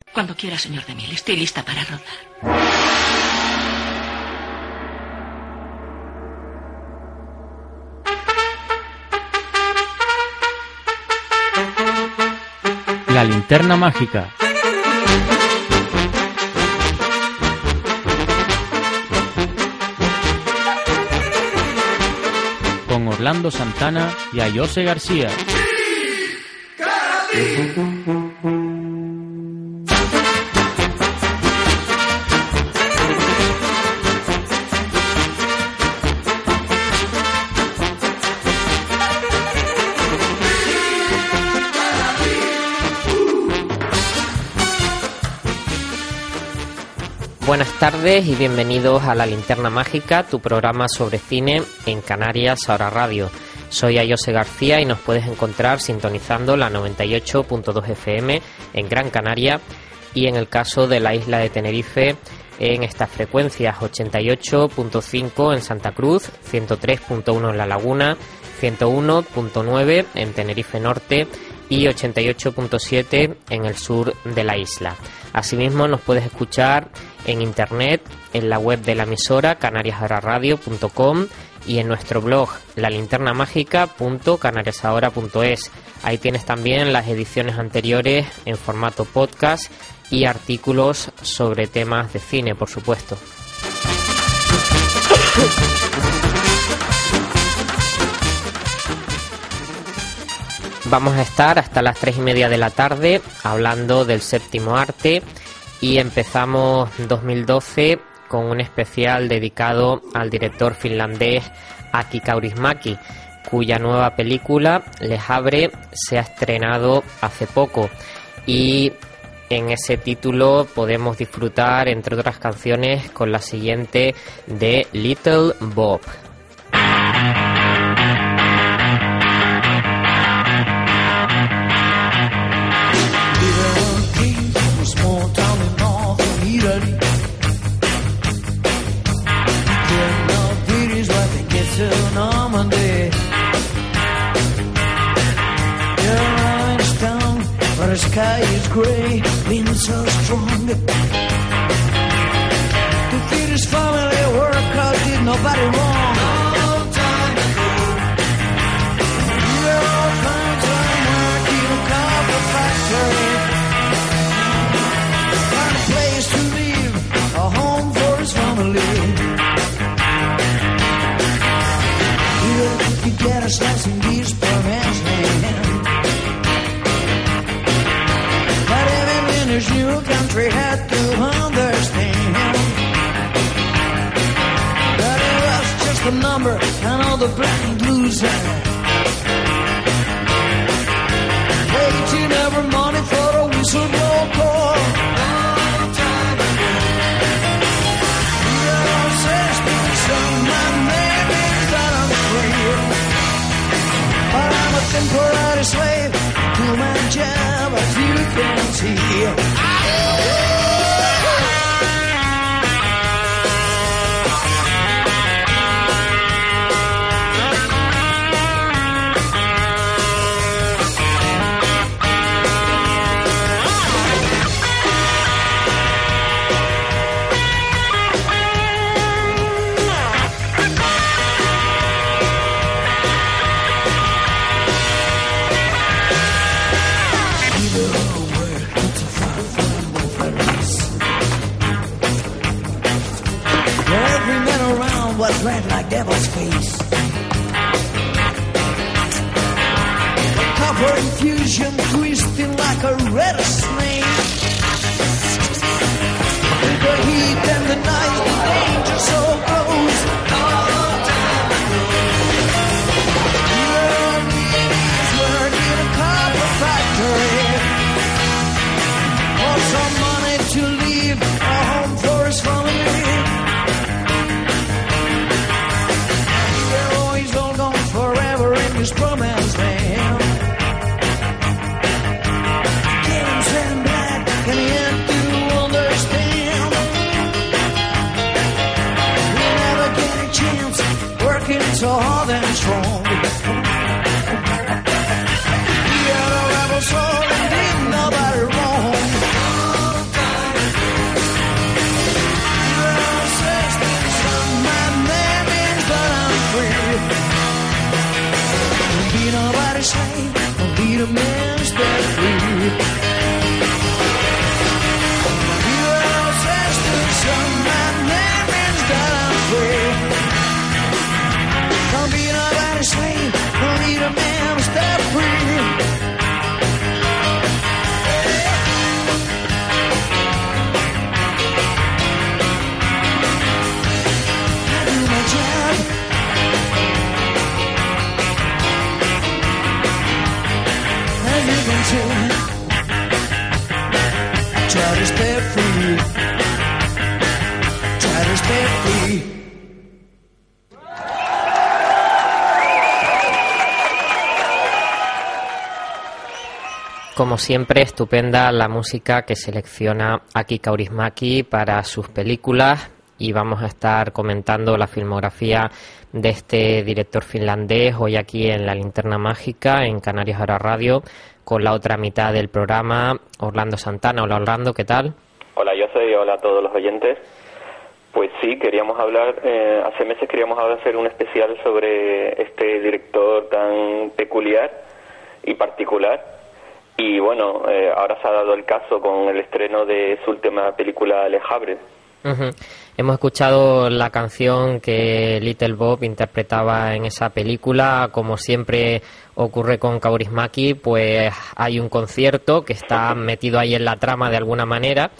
Cuando quiera, señor DeMille, estoy lista para rodar. La linterna mágica. Con Orlando Santana y Ayose García. Buenas tardes y bienvenidos a La Linterna Mágica, tu programa sobre cine en Canarias Ahora Radio. Soy Ayose García y nos puedes encontrar sintonizando la 98.2 FM en Gran Canaria y en el caso de la isla de Tenerife en estas frecuencias 88.5 en Santa Cruz, 103.1 en La Laguna, 101.9 en Tenerife Norte y 88.7 en el sur de la isla. Asimismo nos puedes escuchar en internet, en la web de la emisora canariasahoraradio.com y en nuestro blog lalinternamagica.canariasahora.es. Ahí tienes también las ediciones anteriores en formato podcast y artículos sobre temas de cine, por supuesto. Vamos a estar hasta las 3:30 de la tarde hablando del séptimo arte y empezamos 2012 con un especial dedicado al director finlandés Aki Kaurismäki, cuya nueva película Les Havre se ha estrenado hace poco y en ese título podemos disfrutar, entre otras canciones, con la siguiente de Little Bob. The sky is grey, wind so strong. To feed his family, work out, did nobody wrong. Long time ago, we all found some work in a copper factory. Found a place to live, a home for his family. Even if you get a slice in these poor man's hand. His new country had to understand that it was just a number and all the blind loser waiting every morning for a whistleblower call. Long time ago, the old says some my name is that I'm free, but I'm a temporary slave to my job, as you can see. Was red like devil's face. The copper infusion twisting like a rattlesnake. With the heat and the night, the danger so close. Your needs work in a copper factory. For some money to leave a home for his family. His promised land. James and Black try to stay free. Try to stay free. Como siempre, estupenda la música que selecciona Aki Kaurismäki para sus películas, y vamos a estar comentando la filmografía de este director finlandés hoy aquí en La Linterna Mágica, en Canarias Ahora Radio, con la otra mitad del programa, Orlando Santana. Hola Orlando, ¿qué tal? Hola Jose y hola a todos los oyentes. Pues sí, queríamos hablar, hace meses queríamos hacer un especial sobre este director tan peculiar y particular. Y bueno, ahora se ha dado el caso con el estreno de su última película, Le Havre. Hemos escuchado la canción que Little Bob interpretaba en esa película. Como siempre ocurre con Kaurismäki, pues hay un concierto que está metido ahí en la trama de alguna manera,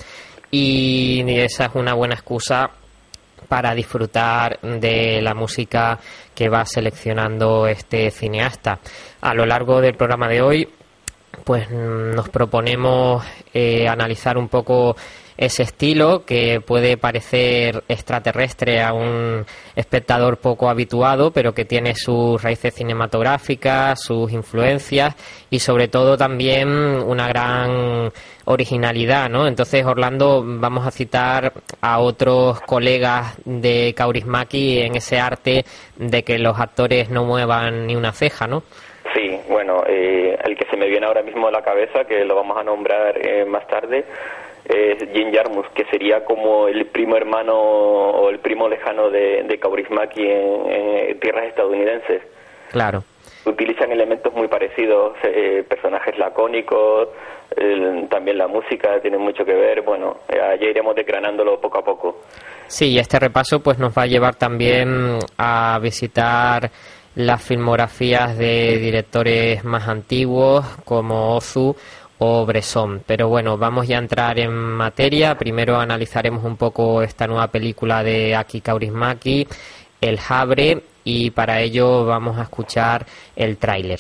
y esa es una buena excusa para disfrutar de la música que va seleccionando este cineasta. A lo largo del programa de hoy, pues nos proponemos analizar un poco ese estilo que puede parecer extraterrestre a un espectador poco habituado, pero que tiene sus raíces cinematográficas, sus influencias y sobre todo también una gran originalidad, ¿no? Entonces, Orlando, vamos a citar a otros colegas de Kaurismäki en ese arte de que los actores no muevan ni una ceja, ¿no? Sí, bueno, el que se me viene ahora mismo a la cabeza, que lo vamos a nombrar más tarde, es Jim Jarmusch, que sería como el primo hermano o el primo lejano de Kaurismäki en tierras estadounidenses. Claro. Utilizan elementos muy parecidos, personajes lacónicos, también la música tiene mucho que ver. Bueno, ya iremos desgranándolo poco a poco. Sí, este repaso pues nos va a llevar también a visitar las filmografías de directores más antiguos como Ozu o Bresson. Pero bueno, vamos ya a entrar en materia. Primero analizaremos un poco esta nueva película de Aki Kaurismäki, El Havre, y para ello vamos a escuchar el tráiler.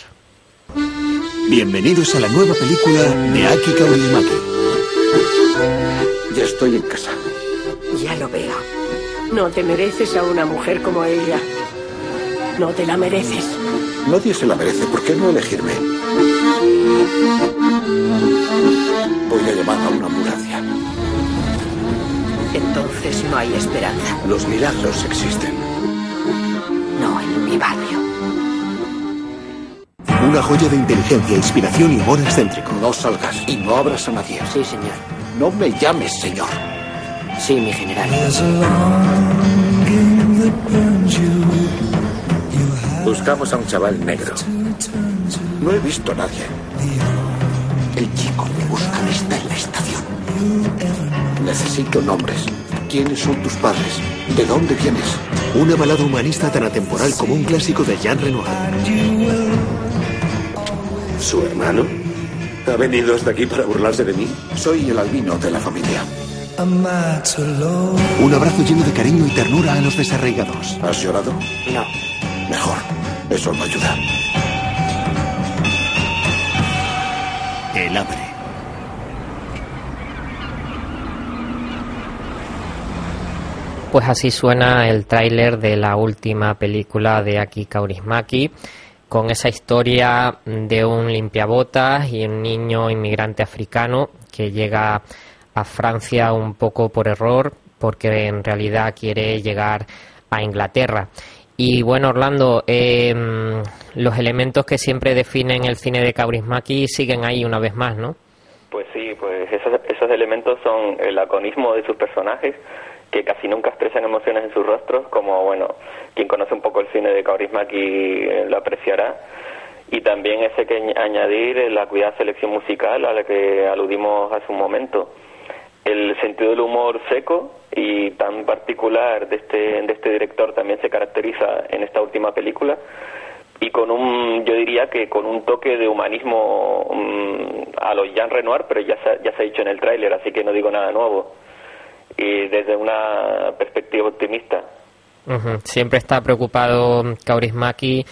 Bienvenidos a la nueva película de Aki Kaurismäki. Ya estoy en casa. Ya lo veo. No te mereces a una mujer como ella. No te la mereces. Nadie se la merece. ¿Por qué no elegirme? Voy a llamar a una ambulancia. Entonces no hay esperanza. Los milagros existen. No en mi barrio. Una joya de inteligencia, inspiración y humor excéntrico. No salgas y no abras a nadie. Sí, señor. No me llames señor. Sí, mi general. Buscamos a un chaval negro. No he visto a nadie. El chico que buscan está en la estación. Necesito nombres. ¿Quiénes son tus padres? ¿De dónde vienes? Una balada humanista tan atemporal como un clásico de Jean Renoir. ¿Su hermano? ¿Ha venido hasta aquí para burlarse de mí? Soy el albino de la familia. Un abrazo lleno de cariño y ternura a los desarraigados. ¿Has llorado? No. Mejor. Eso no ayuda. El Havre. Pues así suena el tráiler de la última película de Aki Kaurismäki, con esa historia de un limpiabotas y un niño inmigrante africano que llega a Francia un poco por error, porque en realidad quiere llegar a Inglaterra. Y bueno, Orlando, los elementos que siempre definen el cine de Kaurismäki siguen ahí una vez más, ¿no? Pues sí, pues esos elementos son el laconismo de sus personajes, que casi nunca expresan emociones en sus rostros, como, bueno, quien conoce un poco el cine de Kaurismäki lo apreciará. Y también ese que añadir la cuidada selección musical a la que aludimos hace un momento. El sentido del humor seco y tan particular de este director también se caracteriza en esta última película, y yo diría que con un toque de humanismo a los Jean Renoir, pero ya se ha dicho en el tráiler, así que no digo nada nuevo, y desde una perspectiva optimista. Siempre está preocupado Kaurismäki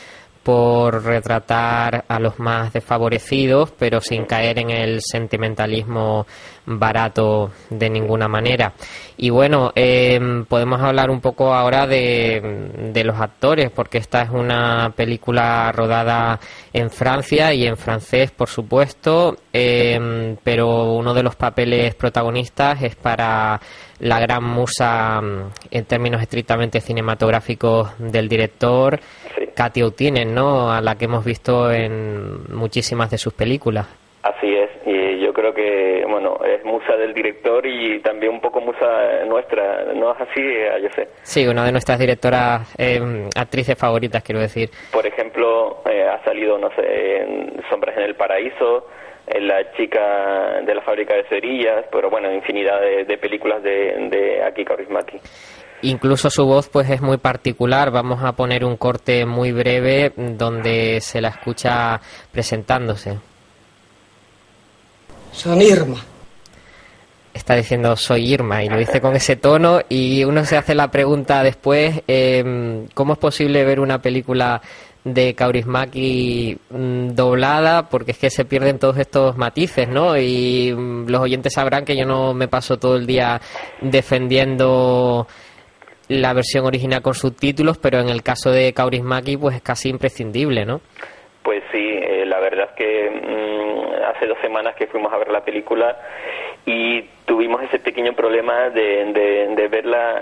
por retratar a los más desfavorecidos, pero sin caer en el sentimentalismo barato de ninguna manera. Y bueno, podemos hablar un poco ahora de los actores, porque esta es una película rodada en Francia y en francés, por supuesto, pero uno de los papeles protagonistas es para la gran musa, en términos estrictamente cinematográficos, del director, Katy Outinen, ¿no?, a la que hemos visto en muchísimas de sus películas. Así es, y yo creo que, bueno, es musa del director y también un poco musa nuestra, ¿no es así, José? Sí, una de nuestras directoras, actrices favoritas, quiero decir. Por ejemplo, ha salido, no sé, en Sombras en el Paraíso, en La chica de la fábrica de cerillas, pero bueno, infinidad de películas de Aki Kaurismäki. Incluso su voz pues es muy particular. Vamos a poner un corte muy breve donde se la escucha presentándose. Soy Irma. Está diciendo soy Irma y lo dice con ese tono, y uno se hace la pregunta después, ¿cómo es posible ver una película de Kaurismäki doblada? Porque es que se pierden todos estos matices, ¿no? Y los oyentes sabrán que yo no me paso todo el día defendiendo la versión original con subtítulos, pero en el caso de Kaurismäki pues es casi imprescindible, ¿no? Pues sí, la verdad es que hace 2 semanas que fuimos a ver la película y tuvimos ese pequeño problema de verla,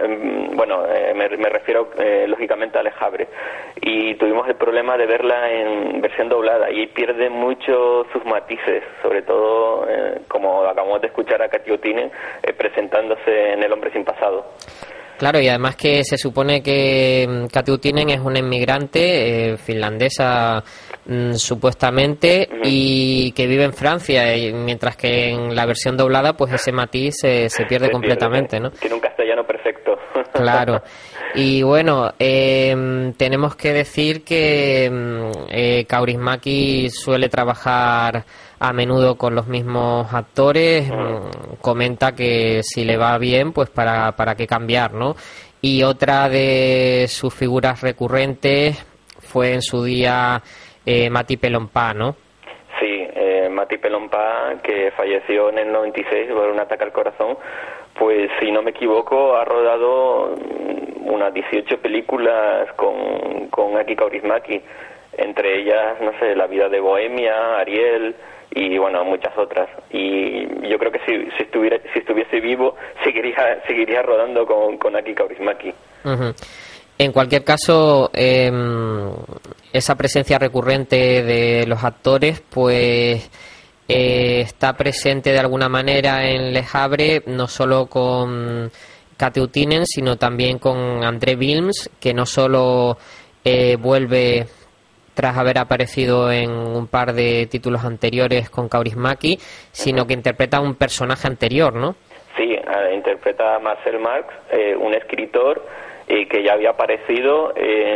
me refiero lógicamente a Le Havre, y tuvimos el problema de verla en versión doblada y pierde mucho sus matices, sobre todo como acabamos de escuchar a Katy Outinen presentándose en El hombre sin pasado. Claro, y además que se supone que Katy Outinen es una inmigrante finlandesa, supuestamente, y que vive en Francia, y mientras que en la versión doblada pues ese matiz se pierde completamente, ¿no? Tiene un castellano perfecto. Claro. Y bueno, tenemos que decir que Kaurismäki suele trabajar a menudo con los mismos actores. Comenta que si le va bien, pues para qué cambiar, ¿no? Y otra de sus figuras recurrentes fue en su día Mati Pelonpää, ¿no? Sí, Mati Pelonpää, que falleció en el 96 por un ataque al corazón. Pues si no me equivoco ha rodado unas 18 películas con Aki Kaurismäki, entre ellas, no sé, La vida de Bohemia, Ariel y bueno, muchas otras. Y yo creo que si estuviese vivo seguiría rodando con Aki Kaurismäki. Uh-huh. En cualquier caso, esa presencia recurrente de los actores pues está presente de alguna manera en Le Havre, no solo con Katy Outinen, sino también con André Wilms, que no solo vuelve tras haber aparecido en un par de títulos anteriores con Kaurismäki, sino que interpreta a un personaje anterior, ¿no? Sí, interpreta a Marcel Marx, un escritor que ya había aparecido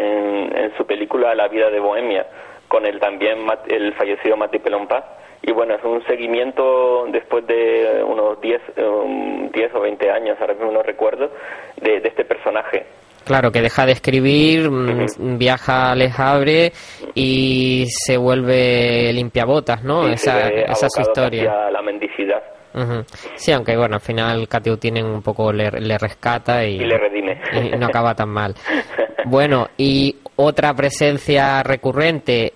en su película La vida de Bohemia, con el también el fallecido Mati Pelonpää. Y bueno, es un seguimiento después de unos 10 o 20 años, ahora mismo no recuerdo, de este personaje. Claro, que deja de escribir, viaja a Le Havre y se vuelve limpiabotas, ¿no? Sí, esa es su historia. Hacia la mendicidad. Uh-huh. Sí, aunque bueno, al final Katy Outinen un poco le rescata y le redime. Y no acaba tan mal. Bueno, y otra presencia recurrente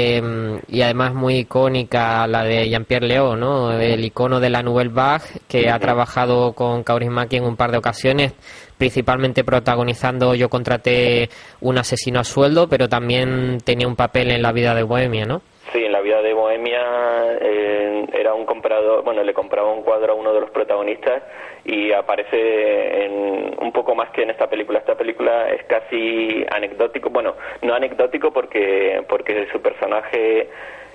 y además muy icónica, la de Jean-Pierre Léaud, ¿no? El icono de la Nouvelle Vague, que ha trabajado con Kaurismäki en un par de ocasiones, principalmente protagonizando Yo contraté un asesino a sueldo, pero también tenía un papel en La vida de Bohemia, ¿no? Sí, en La vida de Bohemia era un comprador, bueno, le compraba un cuadro a uno de los protagonistas y aparece un poco más que en esta película. Esta película es casi anecdótico, bueno, no anecdótico porque su personaje,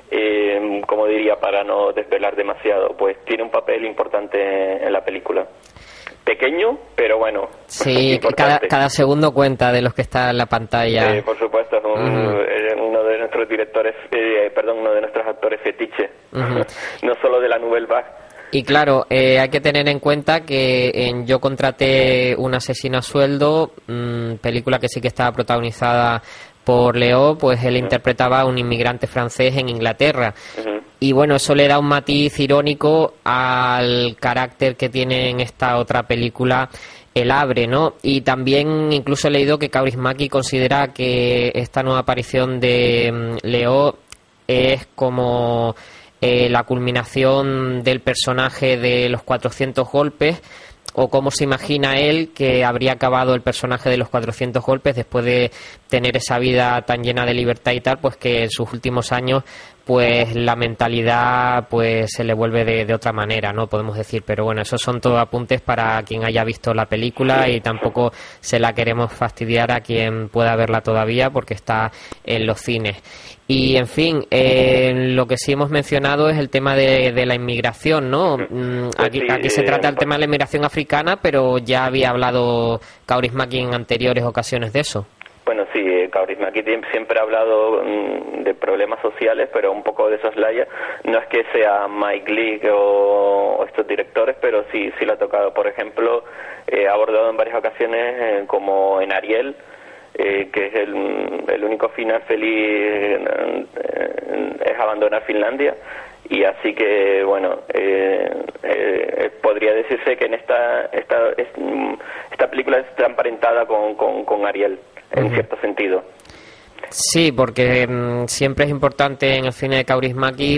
como diría, para no desvelar demasiado, pues tiene un papel importante en la película. Pequeño, pero bueno. Sí, cada segundo cuenta de los que está en la pantalla. Sí, por supuesto, es uno de nuestros directores, uno de nuestros actores fetiche, no solo de la Nouvelle Vague. Y claro, hay que tener en cuenta que en Yo contraté un asesino a sueldo, película que sí que estaba protagonizada por Leo, pues él interpretaba a un inmigrante francés en Inglaterra. Y bueno, eso le da un matiz irónico al carácter que tiene en esta otra película El Abre, ¿no? Y también incluso he leído que Kaurismäki considera que esta nueva aparición de Leo es como la culminación del personaje de los 400 golpes, o cómo se imagina él que habría acabado el personaje de los 400 golpes después de tener esa vida tan llena de libertad y tal, pues que en sus últimos años pues la mentalidad pues se le vuelve de otra manera, ¿no? Podemos decir, pero bueno, esos son todos apuntes para quien haya visto la película y tampoco se la queremos fastidiar a quien pueda verla todavía porque está en los cines. Y en fin, lo que sí hemos mencionado es el tema de la inmigración, ¿no? Aquí se trata el tema de la inmigración africana, pero ya había hablado Kaurismäki en anteriores ocasiones de eso. Bueno, sí, Kaurismäki siempre ha hablado de problemas sociales, pero un poco de soslaya. No es que sea Mike Leigh o estos directores, pero sí lo ha tocado. Por ejemplo, ha abordado en varias ocasiones, como en Ariel, que es el único final feliz es abandonar Finlandia. Y así que, bueno, podría decirse que en esta película está emparentada con Ariel, en cierto sentido. Sí, porque siempre es importante en el cine de Kaurismäki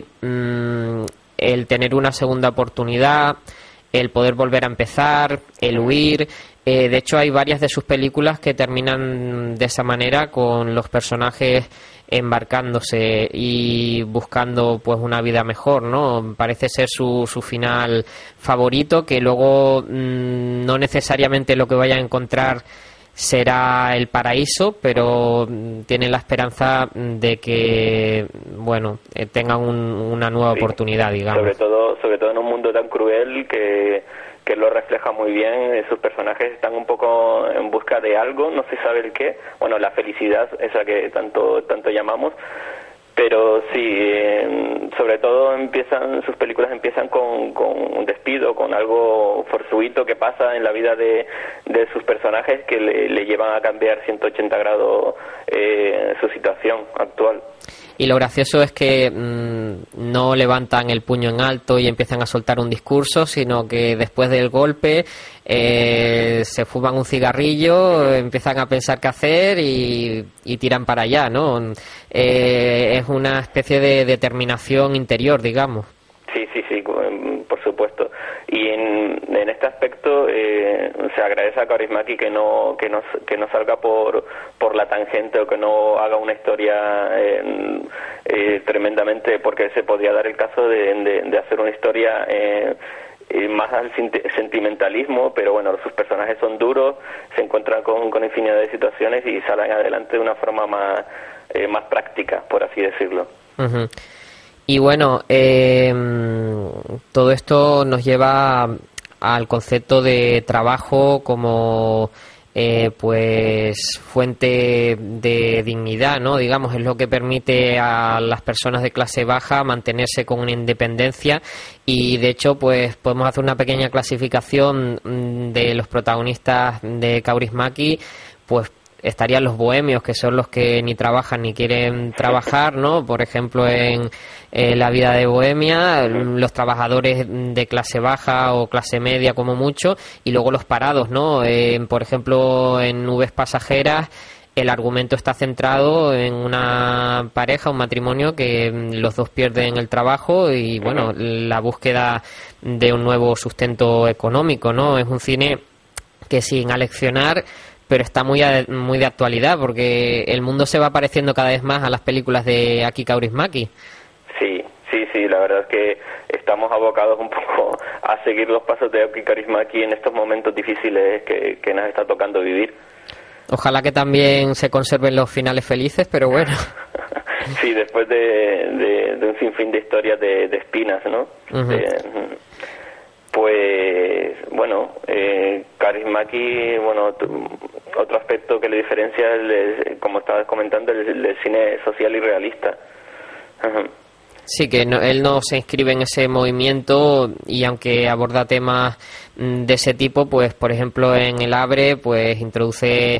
el tener una segunda oportunidad, el poder volver a empezar, el huir. De hecho, hay varias de sus películas que terminan de esa manera, con los personajes embarcándose y buscando pues una vida mejor, ¿no? Parece ser su final favorito, que luego no necesariamente lo que vaya a encontrar será el paraíso, pero tiene la esperanza de que, bueno, tengan una nueva oportunidad, digamos. Sobre todo en un mundo tan cruel que lo refleja muy bien. Sus personajes están un poco en busca de algo, no se sabe el qué. Bueno, la felicidad, esa que tanto llamamos. Pero sí, sobre todo sus películas empiezan con un despido, con algo fortuito que pasa en la vida de sus personajes que le llevan a cambiar 180 grados su situación actual. Y lo gracioso es que no levantan el puño en alto y empiezan a soltar un discurso, sino que después del golpe se fuman un cigarrillo, empiezan a pensar qué hacer y tiran para allá, ¿no? Es una especie de determinación interior, digamos. Sí, por supuesto. Y en este aspecto se agradece a Kaurismäki que no salga por la tangente, o que no haga una historia tremendamente, porque se podría dar el caso de hacer una historia más al sentimentalismo, pero bueno, sus personajes son duros, se encuentran con infinidad de situaciones y salen adelante de una forma más práctica, por así decirlo. Uh-huh. Y bueno, todo esto nos lleva al concepto de trabajo como pues fuente de dignidad, ¿no? Digamos, es lo que permite a las personas de clase baja mantenerse con una independencia, y de hecho pues podemos hacer una pequeña clasificación de los protagonistas de Kaurismäki. Pues estarían los bohemios, que son los que ni trabajan ni quieren trabajar, ¿no? Por ejemplo, en La vida de Bohemia, los trabajadores de clase baja o clase media como mucho, y luego los parados, ¿no? Por ejemplo, en Nubes pasajeras el argumento está centrado en una pareja, un matrimonio, que los dos pierden el trabajo y, bueno, la búsqueda de un nuevo sustento económico, ¿no? Es un cine que, sin aleccionar, pero está muy de actualidad, porque el mundo se va pareciendo cada vez más a las películas de Aki Kaurismäki. Sí, la verdad es que estamos abocados un poco a seguir los pasos de Aki Kaurismäki en estos momentos difíciles que nos está tocando vivir. Ojalá que también se conserven los finales felices, pero bueno. Sí, después de un sinfín de historias de espinas, ¿no? Uh-huh. Pues bueno, Kaurismäki, bueno, otro aspecto que le diferencia, como estabas comentando, el cine social y realista. Uh-huh. Sí, que él no se inscribe en ese movimiento, y aunque aborda temas de ese tipo, pues por ejemplo en El Abre pues introduce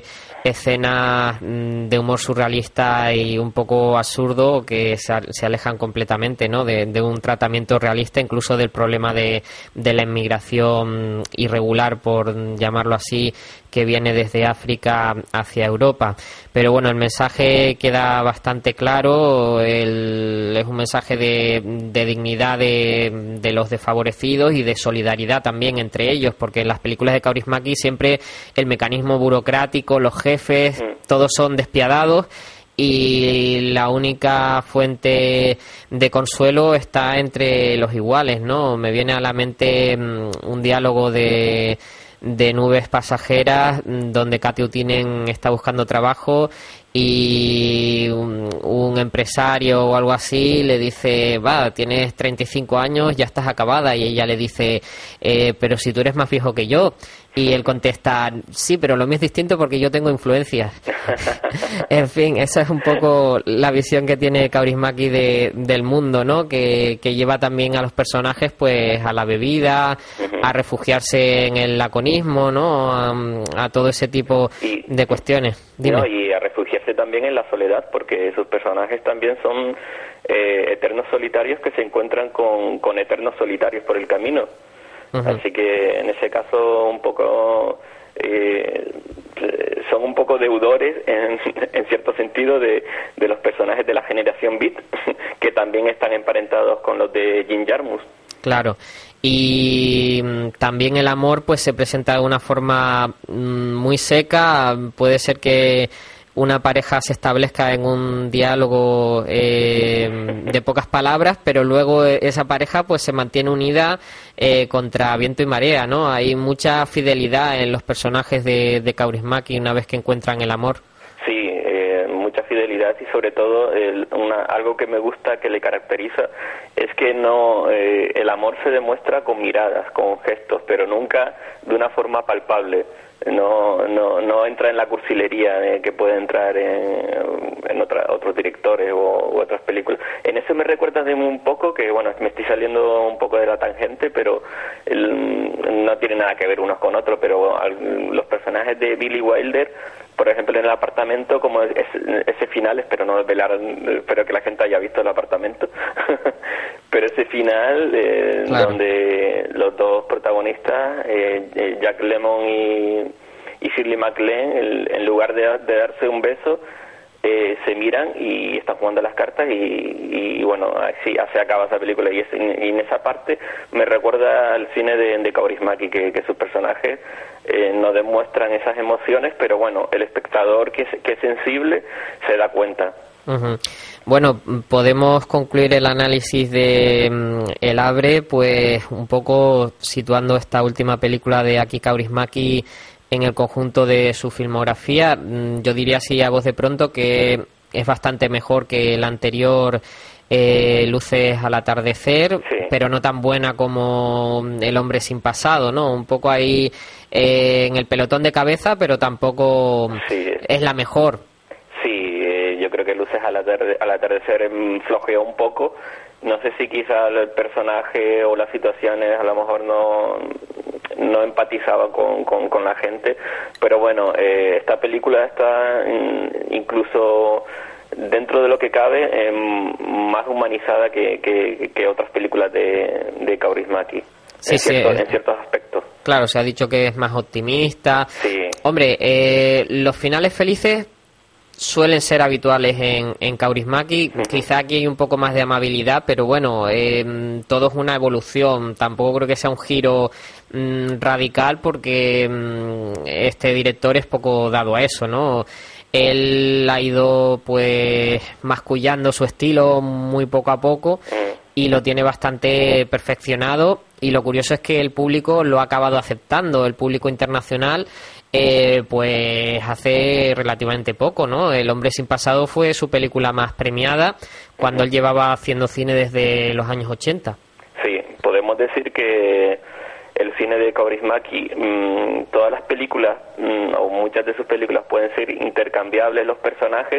escenas de humor surrealista y un poco absurdo que se alejan completamente, ¿no?, de un tratamiento realista, incluso del problema de la inmigración irregular, por llamarlo así, que viene desde África hacia Europa. Pero bueno, el mensaje queda bastante claro, es un mensaje de dignidad de los desfavorecidos y de solidaridad también entre ellos, porque en las películas de Kaurismäki siempre el mecanismo burocrático, los jefes, todos son despiadados, y la única fuente de consuelo está entre los iguales, ¿no? Me viene a la mente un diálogo de Nubes Pasajeras, donde Katja Utinen está buscando trabajo y un empresario o algo así le dice: va, tienes 35 años, ya estás acabada, y ella le dice: pero si tú eres más viejo que yo. Y él contesta: sí, pero lo mío es distinto porque yo tengo influencias. En fin, esa es un poco la visión que tiene Kaurismäki del mundo, ¿no? Que lleva también a los personajes pues a la bebida, a refugiarse en el laconismo, ¿no? A todo ese tipo de cuestiones. Dime. No, y a refugiarse también en la soledad, porque sus personajes también son eternos solitarios que se encuentran con eternos solitarios por el camino. Así que en ese caso un poco son un poco deudores en cierto sentido de los personajes de la generación Beat, que también están emparentados con los de Jim Jarmusch. Claro, y también el amor pues se presenta de una forma muy seca. Puede ser que una pareja se establezca en un diálogo de pocas palabras, pero luego esa pareja pues se mantiene unida contra viento y marea, ¿no? Hay mucha fidelidad en los personajes de Kaurismäki una vez que encuentran el amor. Sí, mucha fidelidad, y sobre todo algo que me gusta, que le caracteriza, es que no el amor se demuestra con miradas, con gestos, pero nunca de una forma palpable. No entra en la cursilería que puede entrar en otros directores o otras películas. En eso me recuerda de un poco, que bueno, me estoy saliendo un poco de la tangente, pero no tiene nada que ver unos con otros, pero los personajes de Billy Wilder, por ejemplo, en El apartamento, como ese final, espero no desvelar, espero que la gente haya visto El apartamento, pero ese final claro, donde los dos protagonistas, Jack Lemmon y Shirley MacLaine, en lugar de darse un beso, se miran y están jugando las cartas, y bueno, así acaba esa película, y en esa parte me recuerda al cine de Kaurismäki, que sus personajes no demuestran esas emociones, pero bueno, el espectador que es sensible se da cuenta. Bueno, podemos concluir el análisis de El Abre pues un poco situando esta última película de Aki Kaurismäki en el conjunto de su filmografía. Yo diría así a voz de pronto que es bastante mejor que la anterior, Luces al atardecer, sí, pero no tan buena como El hombre sin pasado, ¿no? Un poco ahí en el pelotón de cabeza, pero tampoco sí, es la mejor. Sí, yo creo que Luces al atardecer flojeó un poco. No sé si quizá el personaje o las situaciones a lo mejor no empatizaba con la gente, pero bueno, esta película está incluso dentro de lo que cabe más humanizada que otras películas de Kaurismäki, sí, en ciertos aspectos. Claro, se ha dicho que es más optimista. Sí. Hombre, los finales felices suelen ser habituales en Kaurismäki. Quizá aquí hay un poco más de amabilidad, pero bueno, todo es una evolución. Tampoco creo que sea un giro radical, porque este director es poco dado a eso, ¿no? Él ha ido pues mascullando su estilo muy poco a poco y lo tiene bastante perfeccionado, y lo curioso es que el público lo ha acabado aceptando, el público internacional, pues hace relativamente poco, ¿no? El hombre sin pasado fue su película más premiada cuando él llevaba haciendo cine desde los años 80. Sí, podemos decir que el cine de Kaurismäki, todas las películas o muchas de sus películas pueden ser intercambiables los personajes,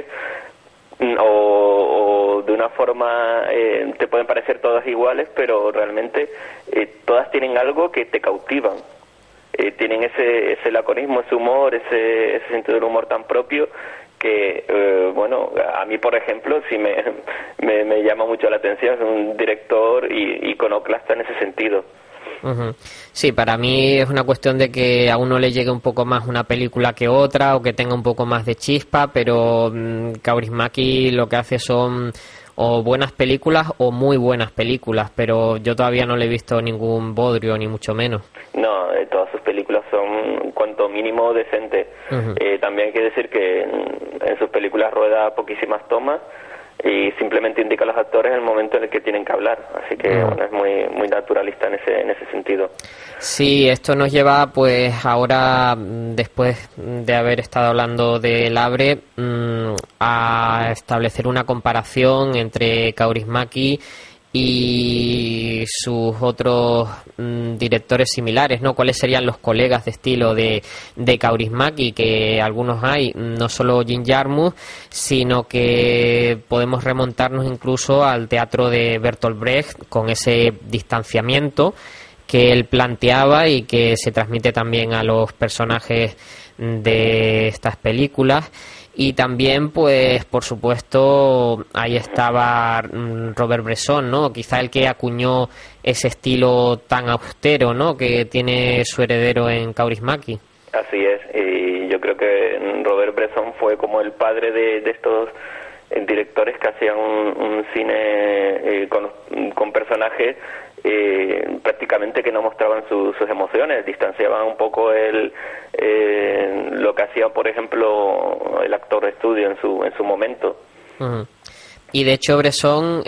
o de una forma te pueden parecer todas iguales, pero realmente todas tienen algo que te cautivan. tienen ese laconismo, ese humor, ese sentido del humor tan propio que, bueno, a mí, por ejemplo, sí me llama mucho la atención. Es un director iconoclasta en ese sentido. Uh-huh. Sí, para mí es una cuestión de que a uno le llegue un poco más una película que otra, o que tenga un poco más de chispa, pero Kaurismäki lo que hace son o buenas películas o muy buenas películas, pero yo todavía no le he visto ningún bodrio, ni mucho menos. No, todas sus películas son cuanto mínimo decentes. Uh-huh. También hay que decir que en sus películas rueda poquísimas tomas y simplemente indica a los actores el momento en el que tienen que hablar, así que bueno, es muy naturalista en ese sentido. Sí, esto nos lleva pues ahora, después de haber estado hablando del Abre, a establecer una comparación entre Kaurismäki y sus otros directores similares, ¿no? ¿Cuáles serían los colegas de estilo de Kaurismäki? Que algunos hay, no solo Jim Jarmusch, sino que podemos remontarnos incluso al teatro de Bertolt Brecht, con ese distanciamiento que él planteaba y que se transmite también a los personajes de estas películas. Y también, pues, por supuesto, ahí estaba Robert Bresson, ¿no? Quizá el que acuñó ese estilo tan austero, ¿no?, que tiene su heredero en Kaurismäki. Así es, y yo creo que Robert Bresson fue como el padre de estos directores que hacían un cine con personajes prácticamente que no mostraban sus emociones, distanciaban un poco lo que hacía, por ejemplo, el actor de estudio en su momento. Uh-huh. Y de hecho Bresson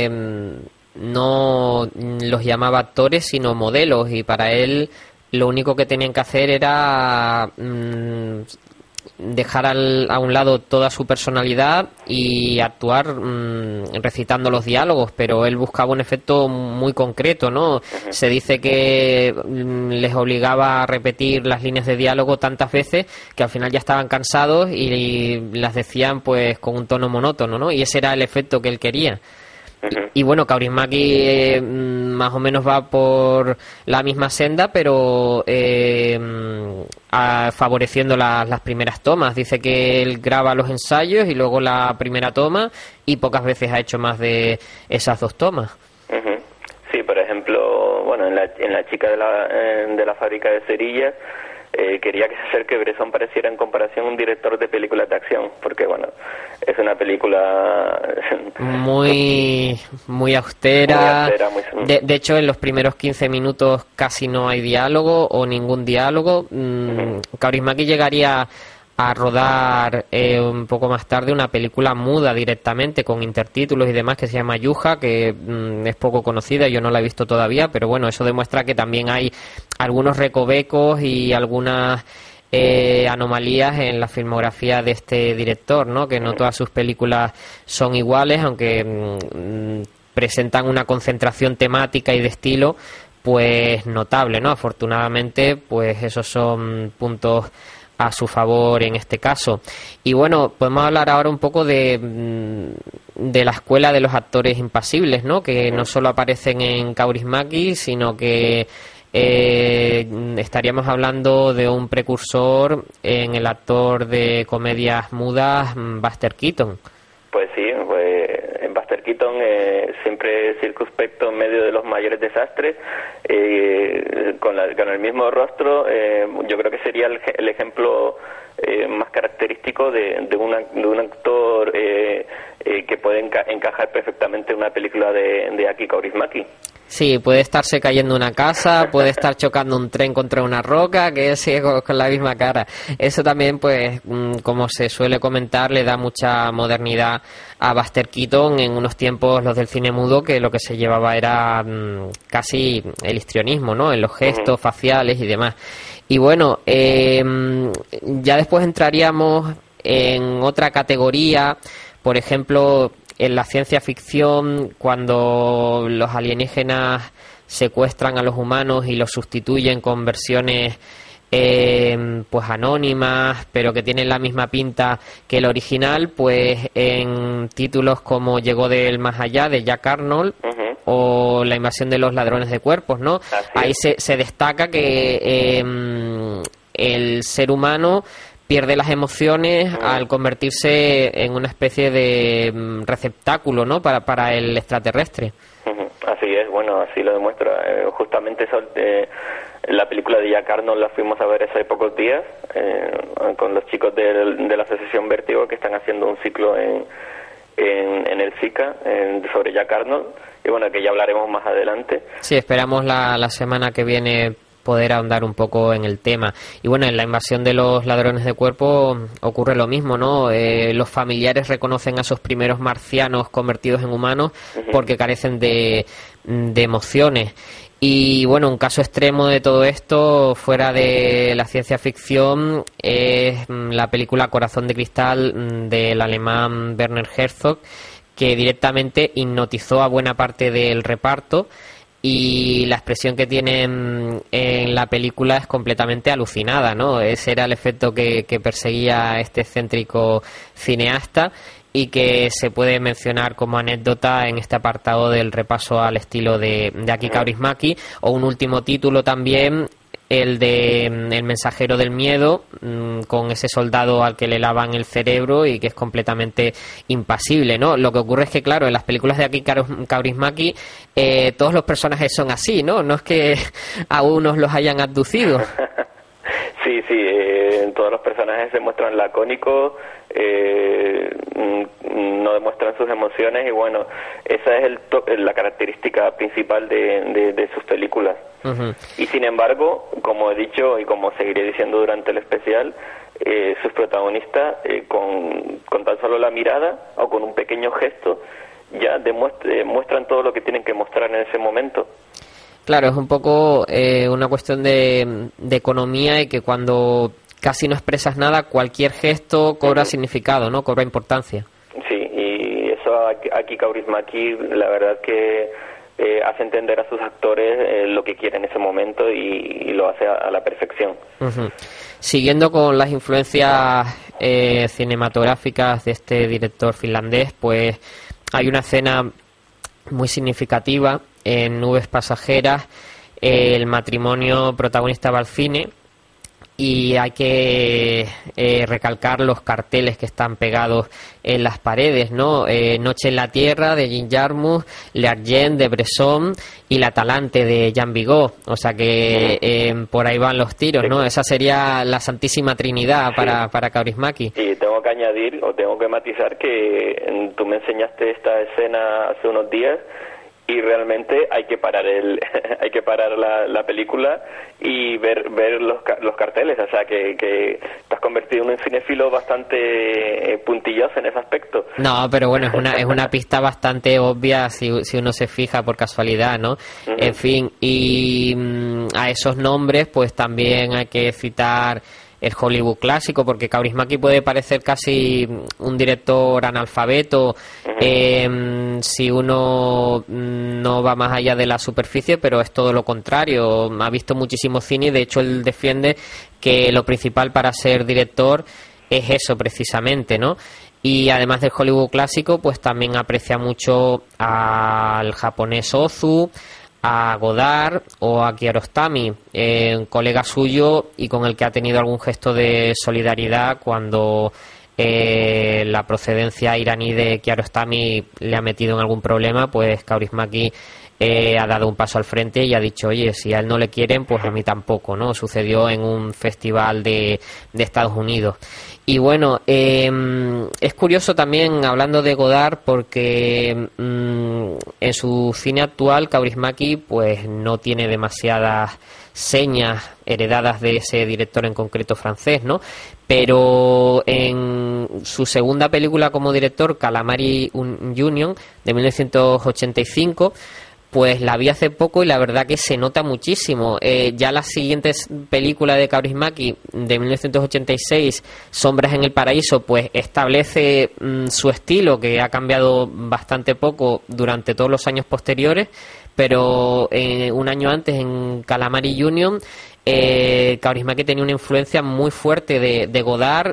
no los llamaba actores sino modelos, y para él lo único que tenían que hacer era dejar a un lado toda su personalidad y actuar recitando los diálogos, pero él buscaba un efecto muy concreto, ¿no? Uh-huh. Se dice que les obligaba a repetir las líneas de diálogo tantas veces que al final ya estaban cansados y las decían pues con un tono monótono, ¿no? Y ese era el efecto que él quería. Uh-huh. Y bueno, Kaurismäki más o menos va por la misma senda, pero favoreciendo las primeras tomas. Dice que él graba los ensayos y luego la primera toma, y pocas veces ha hecho más de esas dos tomas. Uh-huh. Sí, por ejemplo, bueno, en la chica de la fábrica de cerillas, quería hacer que Bresson pareciera en comparación un director de películas de acción, porque bueno, es una película muy austera, de hecho en los primeros 15 minutos casi no hay diálogo o ningún diálogo. Uh-huh. Kaurismäki llegaría a rodar un poco más tarde una película muda directamente con intertítulos y demás que se llama Yuja, que es poco conocida, yo no la he visto todavía, pero bueno, eso demuestra que también hay algunos recovecos y algunas anomalías en la filmografía de este director, ¿no? Que no todas sus películas son iguales, aunque presentan una concentración temática y de estilo pues notable, ¿no? Afortunadamente, pues esos son puntos a su favor en este caso. Y bueno, podemos hablar ahora un poco de la escuela de los actores impasibles, ¿no? Que no solo aparecen en Kaurismäki, sino que estaríamos hablando de un precursor en el actor de comedias mudas, Buster Keaton. Pues sí, en Buster Keaton, siempre circunspecto en medio de los mayores desastres, con el mismo rostro, yo creo que sería el ejemplo más característico de un actor que puede encajar perfectamente en una película de Aki Kaurismäki. Sí, puede estarse cayendo una casa, puede estar chocando un tren contra una roca, que es con la misma cara. Eso también, pues, como se suele comentar, le da mucha modernidad a Buster Keaton en unos tiempos, los del cine mudo, que lo que se llevaba era casi el histrionismo, ¿no? En los gestos faciales y demás. Y bueno, ya después entraríamos en otra categoría, por ejemplo, en la ciencia ficción, cuando los alienígenas secuestran a los humanos y los sustituyen con versiones pues anónimas, pero que tienen la misma pinta que el original, pues en títulos como Llegó del más allá, de Jack Arnold, uh-huh, o La invasión de los ladrones de cuerpos, ¿no? Ahí se destaca que el ser humano pierde las emociones al convertirse en una especie de receptáculo, ¿no?, para el extraterrestre. Así es, bueno, así lo demuestra. Justamente eso, la película de Jack Arnold la fuimos a ver hace pocos días con los chicos de la Asociación Vértigo, que están haciendo un ciclo en el SICA sobre Jack Arnold, y bueno, que ya hablaremos más adelante. Sí, esperamos la semana que viene poder ahondar un poco en el tema. Y bueno, en La invasión de los ladrones de cuerpo ocurre lo mismo, ¿no? Los familiares reconocen a sus primeros marcianos convertidos en humanos porque carecen de emociones. Y bueno, un caso extremo de todo esto, fuera de la ciencia ficción, es la película Corazón de cristal del alemán Werner Herzog, que directamente hipnotizó a buena parte del reparto, y la expresión que tienen en la película es completamente alucinada, ¿no? Ese era el efecto que perseguía este excéntrico cineasta, y que se puede mencionar como anécdota en este apartado del repaso al estilo de Aki Kaurismäki. O un último título también, el de El mensajero del miedo, con ese soldado al que le lavan el cerebro y que es completamente impasible, ¿no? Lo que ocurre es que, claro, en las películas de Aki Kaurismäki todos los personajes son así, ¿no? No es que a unos los hayan abducido. Sí, todos los personajes se muestran lacónicos, no demuestran sus emociones, y bueno, esa es la característica principal de sus películas. Y sin embargo, como he dicho y como seguiré diciendo durante el especial, sus protagonistas con tan solo la mirada o con un pequeño gesto ya muestran todo lo que tienen que mostrar en ese momento. Claro, es un poco una cuestión de economía, y que cuando casi no expresas nada, cualquier gesto cobra significado, ¿no? Cobra importancia. Sí, y eso aquí Kaurismäki, la verdad que hace entender a sus actores lo que quieren en ese momento, y lo hace a la perfección. Siguiendo con las influencias cinematográficas de este director finlandés, pues hay una escena muy significativa en Nubes pasajeras. El matrimonio protagonista va al cine, y hay que recalcar los carteles que están pegados en las paredes, ¿no? Noche en la Tierra, de Jim Jarmusch, L'Argent, de Bresson, y La Talante, de Jean Vigo. O sea que por ahí van los tiros, ¿no? Esa sería la Santísima Trinidad para Kaurismäki. Sí, tengo que añadir, o tengo que matizar, que tú me enseñaste esta escena hace unos días, y realmente hay que parar la película y ver los carteles. O sea que te has convertido en un cinéfilo bastante puntilloso en ese aspecto. No, pero bueno, es una pista bastante obvia si uno se fija por casualidad, ¿no? En fin, y a esos nombres pues también hay que citar el Hollywood clásico, porque Kaurismäki puede parecer casi un director analfabeto si uno no va más allá de la superficie, pero es todo lo contrario. Ha visto muchísimo cine, y de hecho él defiende que lo principal para ser director es eso precisamente, ¿no? Y además del Hollywood clásico, pues también aprecia mucho al japonés Ozu, a Godard o a Kiarostami, un colega suyo y con el que ha tenido algún gesto de solidaridad cuando la procedencia iraní de Kiarostami le ha metido en algún problema. Pues Kaurismäki ha dado un paso al frente y ha dicho, oye, si a él no le quieren, pues a mí tampoco, ¿no? Sucedió en un festival de Estados Unidos. Y bueno, es curioso también, hablando de Godard, porque en su cine actual Kaurismäki pues no tiene demasiadas señas heredadas de ese director en concreto francés, ¿no? Pero en su segunda película como director, Calamari Union, de 1985, pues la vi hace poco y la verdad que se nota muchísimo. Ya las siguientes películas de Kaurismäki, de 1986, Sombras en el Paraíso, pues establece su estilo, que ha cambiado bastante poco durante todos los años posteriores, pero un año antes, en Calamari Union, Kaurismäki tenía una influencia muy fuerte de Godard.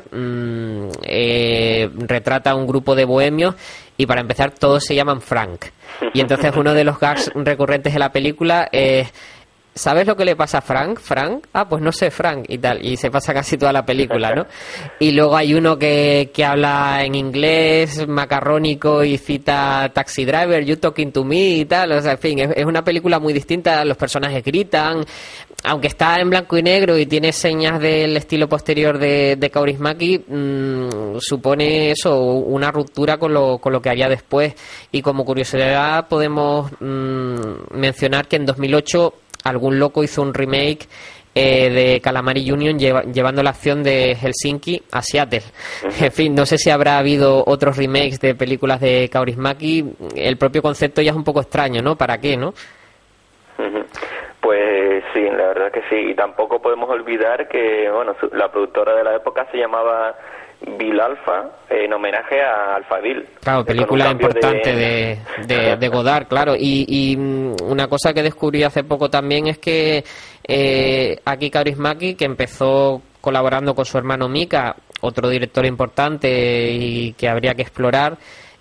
Retrata a un grupo de bohemios y, para empezar, todos se llaman Frank. Y entonces uno de los gags recurrentes de la película es ¿sabes lo que le pasa a Frank? ¿Frank? Ah, pues no sé, Frank, y tal. Y se pasa casi toda la película, ¿no? Y luego hay uno que habla en inglés macarrónico y cita Taxi Driver, You Talking to Me y tal. O sea, en fin, es una película muy distinta. Los personajes gritan. Aunque está en blanco y negro y tiene señas del estilo posterior de Kaurismäki, supone eso, una ruptura con lo que haría después. Y como curiosidad podemos mencionar que en 2008 algún loco hizo un remake de Calamari Union llevando la acción de Helsinki a Seattle. En fin, no sé si habrá habido otros remakes de películas de Kaurismäki. El propio concepto ya es un poco extraño, ¿no? ¿Para qué, no? Pues sí, la verdad que sí. Y tampoco podemos olvidar que, bueno, la productora de la época se llamaba Bill Alpha, en homenaje a Alphaville. Claro, película importante de Godard, claro. Y una cosa que descubrí hace poco también es que Aki Kaurismäki, que empezó colaborando con su hermano Mika, otro director importante y que habría que explorar,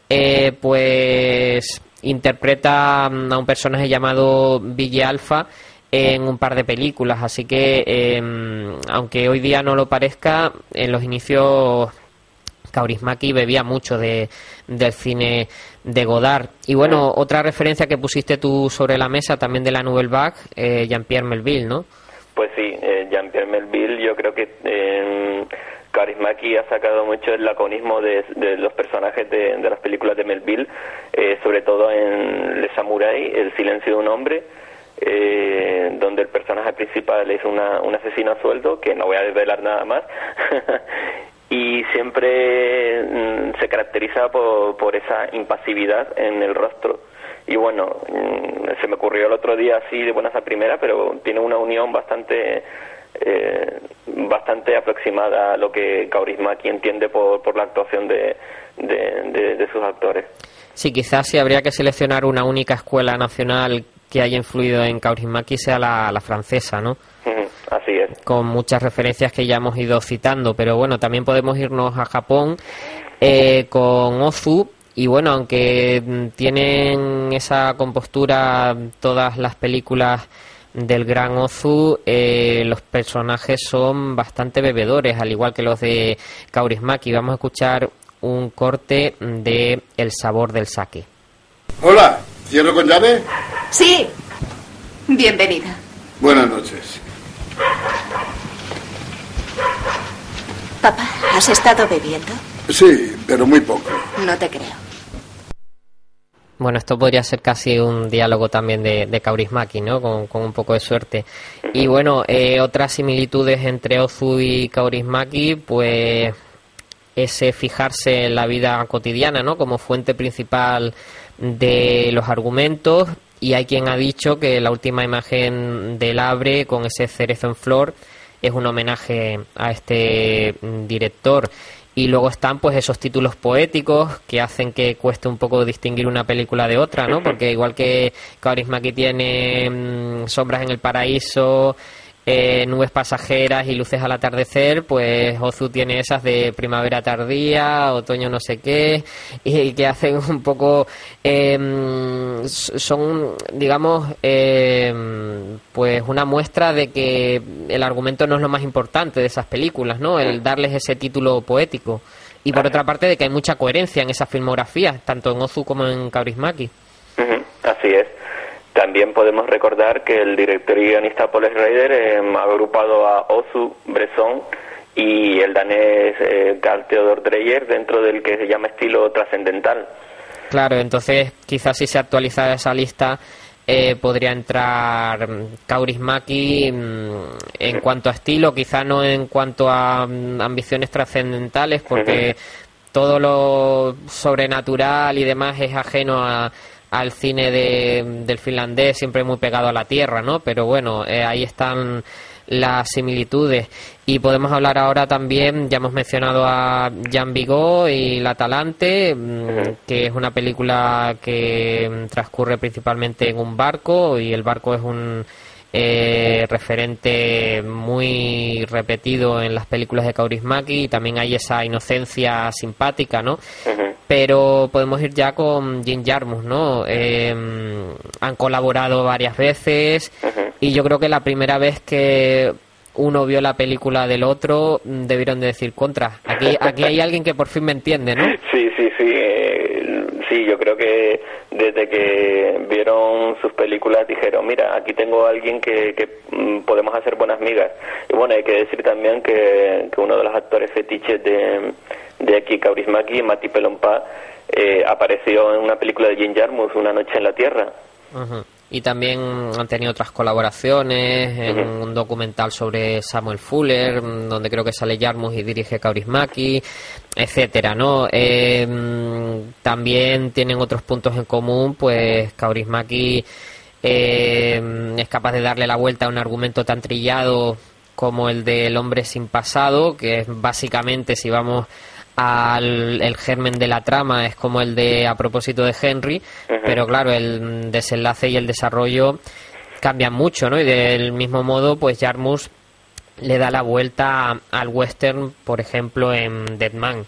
pues interpreta a un personaje llamado Ville Alpha en un par de películas, así que aunque hoy día no lo parezca, en los inicios Kaurismäki bebía mucho del cine de Godard. Y bueno, otra referencia que pusiste tú sobre la mesa también de la Nouvelle Vague, Jean-Pierre Melville, ¿no? Pues sí, Jean-Pierre Melville, yo creo que Kaurismäki ha sacado mucho el laconismo de los personajes de las películas de Melville, sobre todo en Le Samouraï, El silencio de un hombre, donde el personaje principal es un asesino a sueldo, que no voy a desvelar nada más, y siempre se caracteriza por esa impasividad en el rostro. Y bueno, se me ocurrió el otro día así de buenas a primera, pero tiene una unión bastante aproximada a lo que Kaurismäki entiende por la actuación de sus actores. Sí, quizás si habría que seleccionar una única escuela nacional que haya influido en Kaurismäki sea la francesa, ¿no? Así es. Con muchas referencias que ya hemos ido citando, pero bueno, también podemos irnos a Japón con Ozu. Y bueno, aunque tienen esa compostura todas las películas del gran Ozu, los personajes son bastante bebedores, al igual que los de Kaurismäki. Vamos a escuchar un corte de El sabor del sake. Hola, ¿cierro con llave? Sí, bienvenida. Buenas noches. Papá, ¿has estado bebiendo? Sí, pero muy poco. No te creo. Bueno, esto podría ser casi un diálogo también de Kaurismäki, ¿no? Con un poco de suerte. Y bueno, otras similitudes entre Ozu y Kaurismäki, pues ese fijarse en la vida cotidiana, ¿no? Como fuente principal de los argumentos. Y hay quien ha dicho que la última imagen del Havre con ese cerezo en flor es un homenaje a este director. Y luego están pues esos títulos poéticos que hacen que cueste un poco distinguir una película de otra, ¿no? Porque igual que Kaurismäki tiene Sombras en el paraíso, Nubes pasajeras y Luces al atardecer, pues Ozu tiene esas de Primavera tardía, Otoño no sé qué, y que hacen un poco son, digamos, pues una muestra de que el argumento no es lo más importante de esas películas, ¿no? El darles ese título poético. Y por otra parte de que hay mucha coherencia en esa filmografía, tanto en Ozu como en Kaurismäki. Así es. También podemos recordar que el director y guionista Paul Schrader ha agrupado a Ozu, Bresson y el danés Carl Theodor Dreyer dentro del que se llama estilo trascendental. Claro, entonces quizás si se actualiza esa lista podría entrar Kaurismäki en cuanto a estilo, quizá no en cuanto a ambiciones trascendentales, porque todo lo sobrenatural y demás es ajeno al cine del finlandés, siempre muy pegado a la tierra, ¿no? Pero bueno, ahí están las similitudes. Y podemos hablar ahora también, ya hemos mencionado a Jean Vigo y La Talante, que es una película que transcurre principalmente en un barco, y el barco es un referente muy repetido en las películas de Kaurismäki, y también hay esa inocencia simpática, ¿no? Pero podemos ir ya con Jim Jarmusch, ¿no? Han colaborado varias veces y yo creo que la primera vez que uno vio la película del otro debieron de decir contra. Aquí hay alguien que por fin me entiende, ¿no? Sí. Sí, yo creo que desde que vieron sus películas dijeron, mira, aquí tengo a alguien que podemos hacer buenas migas. Y bueno, hay que decir también que uno de los actores fetiches de aquí, Kaurismäki, Matti Pelonpää, apareció en una película de Jim Jarmusch, Una noche en la Tierra. Y también han tenido otras colaboraciones en un documental sobre Samuel Fuller, donde creo que sale Jarmusch y dirige Kaurismäki, etcétera, ¿no? También tienen otros puntos en común, pues Kaurismäki es capaz de darle la vuelta a un argumento tan trillado como el del hombre sin pasado, que es básicamente, si vamos el germen de la trama, es como el de A propósito de Henry, pero claro, el desenlace y el desarrollo cambian mucho, ¿no? Y del mismo modo, pues Jarmusch le da la vuelta al western, por ejemplo, en Dead Man.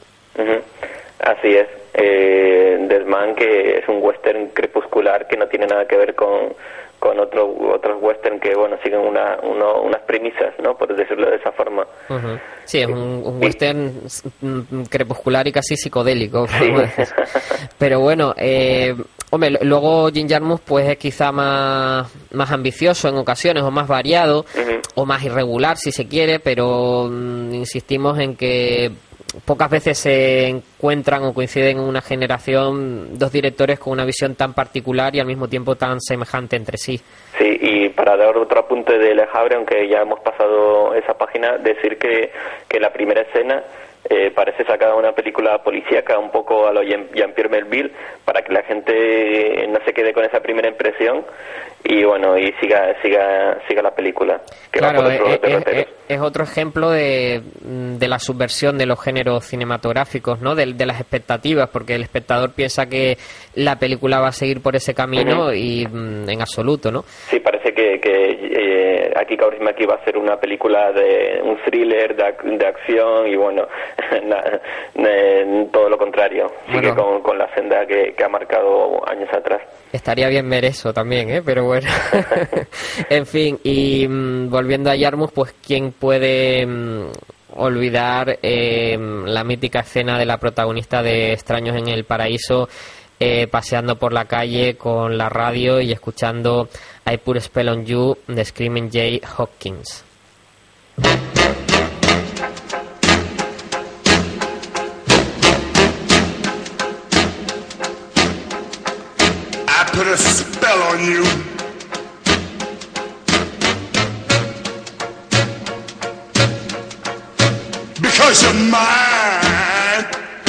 Así es. Dead Man, que es un western crepuscular que no tiene nada que ver con otros western que, bueno, siguen unas premisas, ¿no? Por decirlo de esa forma. Sí, es un western crepuscular y casi psicodélico. Sí. Pero bueno, hombre, luego Jim Jarmusch pues es quizá más ambicioso en ocasiones, o más variado, o más irregular si se quiere, pero insistimos en que pocas veces se encuentran o coinciden en una generación dos directores con una visión tan particular y al mismo tiempo tan semejante entre sí. Sí, y para dar otro apunte de Le Havre, aunque ya hemos pasado esa página, decir que la primera escena parece sacada de una película policíaca, un poco a lo Jean-Pierre Melville, para que la gente no se quede con esa primera impresión y bueno, y siga la película. Que claro, es otro ejemplo de la subversión de los géneros cinematográficos, ¿no? De las expectativas, porque el espectador piensa que la película va a seguir por ese camino y en absoluto, ¿no? Sí, parece que aquí Kaurismäki va a ser una película de un thriller de acción y bueno, todo lo contrario, sigue con la senda que ha marcado años atrás. Estaría bien ver eso también, pero bueno. En fin, y volviendo a Jarmusch, pues quién puede olvidar la mítica escena de la protagonista de Extraños en el Paraíso, paseando por la calle con la radio y escuchando I Put a Spell on You de Screaming Jay Hawkins. Put a spell on you. Because you're mine.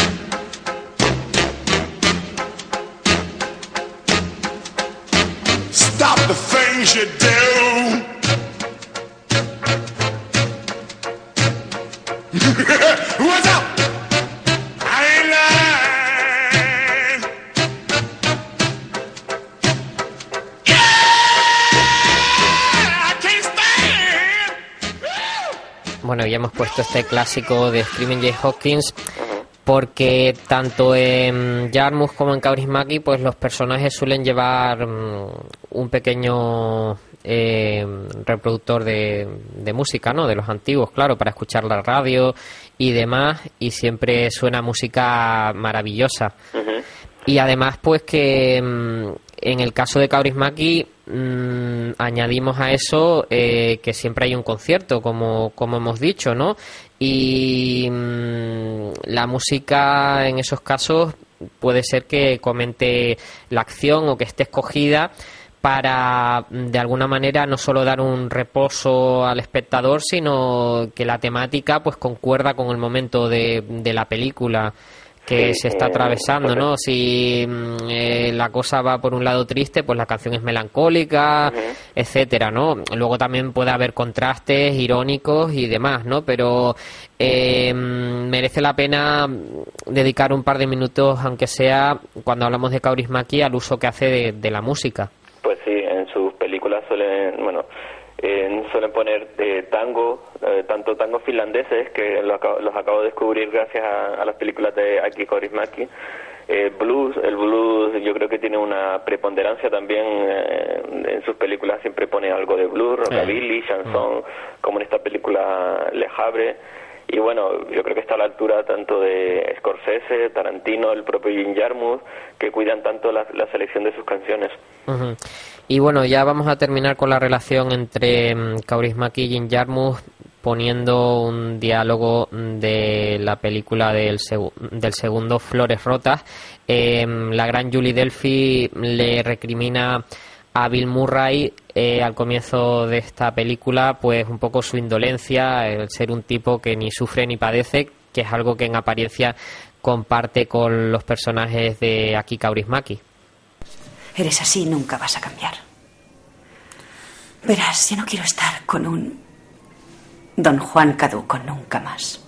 Stop the things you do. What's up? I ain't lying. Bueno, ya hemos puesto este clásico de Screaming Jay Hawkins porque tanto en Jarmusch como en Kaurismäki pues los personajes suelen llevar un pequeño reproductor de música, ¿no? De los antiguos, claro, para escuchar la radio y demás, y siempre suena música maravillosa. Y además pues que en el caso de Kaurismäki añadimos a eso que siempre hay un concierto, como hemos dicho, ¿no? Y la música en esos casos puede ser que comente la acción o que esté escogida para de alguna manera no solo dar un reposo al espectador, sino que la temática pues concuerda con el momento de la película que se está atravesando, ¿no? Si la cosa va por un lado triste, pues la canción es melancólica, etcétera, ¿no? Luego también puede haber contrastes irónicos y demás, ¿no? Pero merece la pena dedicar un par de minutos, aunque sea cuando hablamos de Kaurismäki, al uso que hace de la música. Pues sí, en sus películas suelen, bueno, Suelen poner tango, tanto tangos finlandeses, que los acabo de descubrir gracias a las películas de Aki Kaurismäki. El blues yo creo que tiene una preponderancia también en sus películas, siempre pone algo de blues, rockabilly, chanson, como en esta película Le Havre. Y bueno, yo creo que está a la altura tanto de Scorsese, Tarantino, el propio Jim Jarmusch, que cuidan tanto la selección de sus canciones. Uh-huh. Y bueno, ya vamos a terminar con la relación entre Kaurismäki y Jim Jarmusch, poniendo un diálogo de la película del segundo, Flores Rotas. La gran Julie Delpy le recrimina a Bill Murray al comienzo de esta película pues un poco su indolencia, el ser un tipo que ni sufre ni padece, que es algo que en apariencia comparte con los personajes de Aki Kaurismäki. Eres así, nunca vas a cambiar. Verás, yo no quiero estar con un Don Juan caduco nunca más.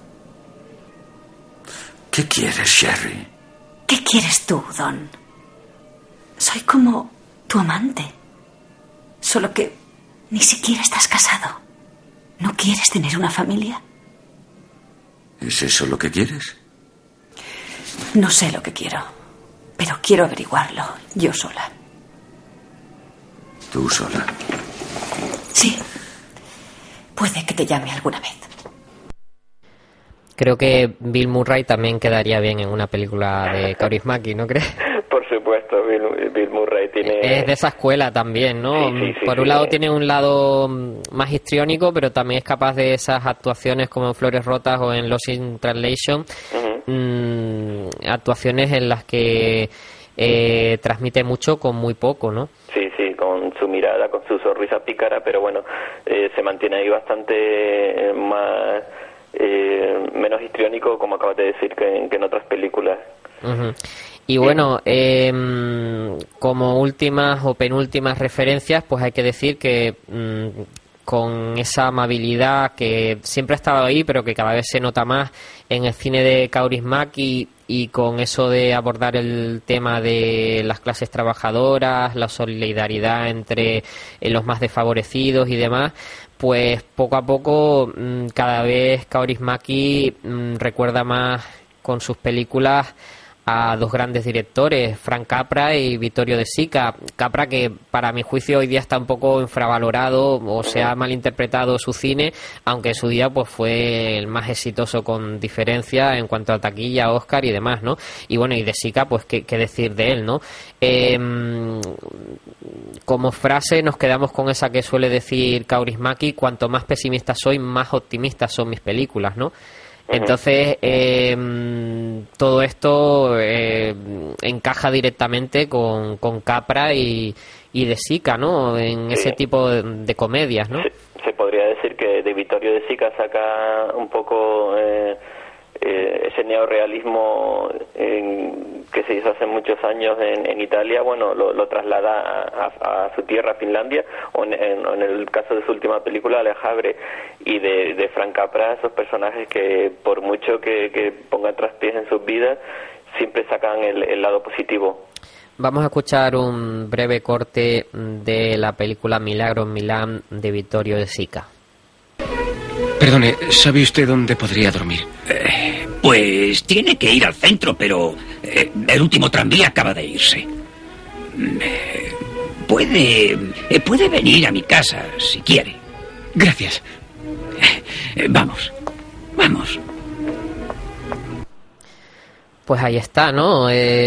¿Qué quieres, Sherry? ¿Qué quieres tú, Don? Soy como tu amante. Solo que ni siquiera estás casado. ¿No quieres tener una familia? ¿Es eso lo que quieres? No sé lo que quiero, pero quiero averiguarlo yo sola. ¿Tú sola? Sí. Puede que te llame alguna vez. Creo que Bill Murray también quedaría bien en una película de Kaurismäki, ¿no crees? Por supuesto, Bill Murray tiene... Es de esa escuela también, ¿no? Sí, Por un lado tiene un lado más histriónico, pero también es capaz de esas actuaciones como en Flores Rotas o en Lost in Translation, actuaciones en las que transmite mucho con muy poco, ¿no? Sí, con su mirada, con su sonrisa pícara, pero bueno, se mantiene ahí bastante más... menos histriónico, como acabas de decir, que en otras películas. Uh-huh. Y bueno, como últimas o penúltimas referencias, pues hay que decir que con esa amabilidad que siempre ha estado ahí, pero que cada vez se nota más en el cine de Kaurismäki, y con eso de abordar el tema de las clases trabajadoras, la solidaridad entre los más desfavorecidos y demás, pues poco a poco cada vez Kaurismäki recuerda más con sus películas a dos grandes directores, Frank Capra y Vittorio De Sica. Capra, que para mi juicio hoy día está un poco infravalorado o se ha malinterpretado su cine, aunque en su día pues fue el más exitoso con diferencia en cuanto a taquilla, Oscar y demás, ¿no? Y bueno, y De Sica, pues qué decir de él, ¿no? Como frase nos quedamos con esa que suele decir Kaurismäki: cuanto más pesimista soy, más optimistas son mis películas, ¿no? Entonces, todo esto encaja directamente con Capra y De Sica, ¿no? En ese tipo de comedias, ¿no? Se podría decir que de Vittorio De Sica saca un poco ese neorrealismo que se hizo hace muchos años en Italia, bueno, lo traslada a su tierra, Finlandia, o en el caso de su última película, Le Havre. Y de Frank Capra, esos personajes que por mucho que pongan traspiés en sus vidas, siempre sacan el lado positivo. Vamos a escuchar un breve corte de la película Milagro en Milán de Vittorio De Sica. Perdone, ¿sabe usted dónde podría dormir? Pues tiene que ir al centro, pero el último tranvía acaba de irse. Puede venir a mi casa si quiere. Gracias. Vamos. Pues ahí está, ¿no?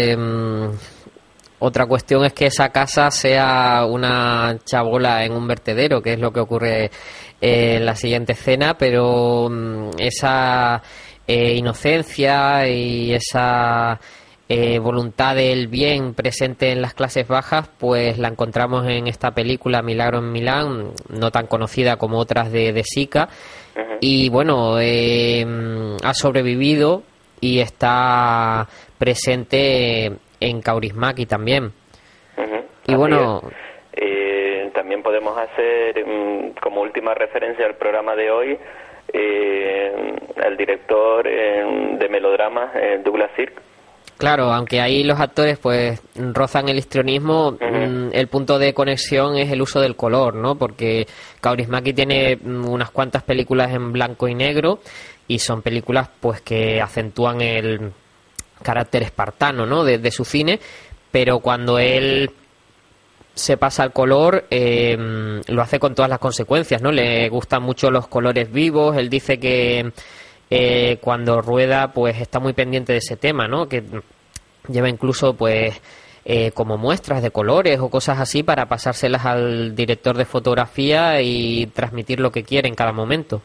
Otra cuestión es que esa casa sea una chabola en un vertedero, que es lo que ocurre en la siguiente escena, pero esa inocencia y esa voluntad del bien presente en las clases bajas, pues la encontramos en esta película Milagro en Milán, no tan conocida como otras de Sica. Y bueno, ha sobrevivido y está presente en Kaurismäki también. Y bueno, también podemos hacer como última referencia al programa de hoy el director de melodramas, Douglas Sirk. Claro, aunque ahí los actores pues rozan el histrionismo, el punto de conexión es el uso del color, ¿no? Porque Kaurismäki tiene unas cuantas películas en blanco y negro y son películas pues que acentúan el carácter espartano, ¿no? de su cine, pero cuando él se pasa al color, lo hace con todas las consecuencias, ¿no? Le gustan mucho los colores vivos. Él dice que cuando rueda pues está muy pendiente de ese tema, ¿no? Que lleva incluso pues como muestras de colores o cosas así para pasárselas al director de fotografía y transmitir lo que quiere en cada momento.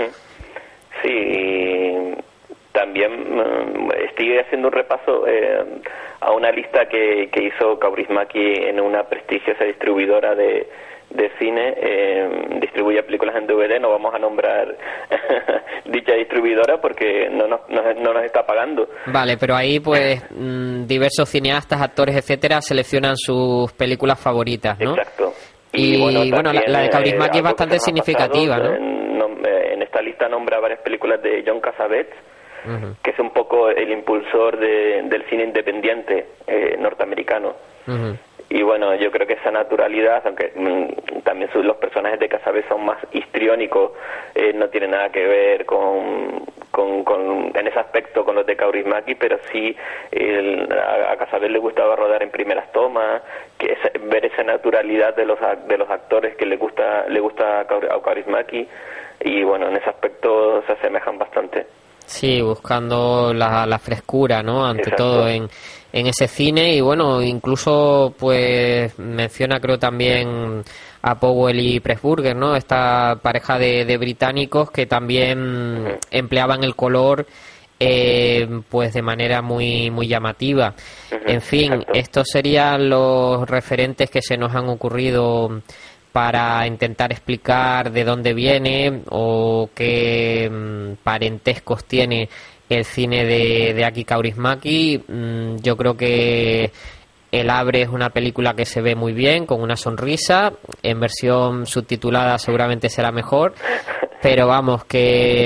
Sí, también estoy haciendo un repaso a una lista que hizo Kaurismäki en una prestigiosa distribuidora de cine. Distribuye películas en DVD. No vamos a nombrar dicha distribuidora porque no nos está pagando. Vale, pero ahí pues diversos cineastas, actores, etcétera, seleccionan sus películas favoritas, ¿no? Exacto. Y bueno, la de Kaurismäki es bastante significativa, ¿no? En esta lista nombra varias películas de John Cassavetes, que es un poco el impulsor del cine independiente norteamericano. Y bueno, yo creo que esa naturalidad, aunque también los personajes de Cassavetes son más histriónicos, no tiene nada que ver en ese aspecto con los de Kaurismäki, pero sí a Cassavetes le gustaba rodar en primeras tomas, ver esa naturalidad de los actores que le gusta a Kaurismäki, y bueno, en ese aspecto se asemejan bastante. Sí, buscando la frescura, ¿no? Ante Exacto. todo en ese cine. Y bueno, incluso pues menciona, creo, también a Powell y Pressburger, ¿no? Esta pareja de británicos que también empleaban el color pues de manera muy muy llamativa. En fin, Exacto. estos serían los referentes que se nos han ocurrido para intentar explicar de dónde viene o qué parentescos tiene el cine de Aki Kaurismäki. Yo creo que El Abre es una película que se ve muy bien, con una sonrisa. En versión subtitulada seguramente será mejor, pero vamos, que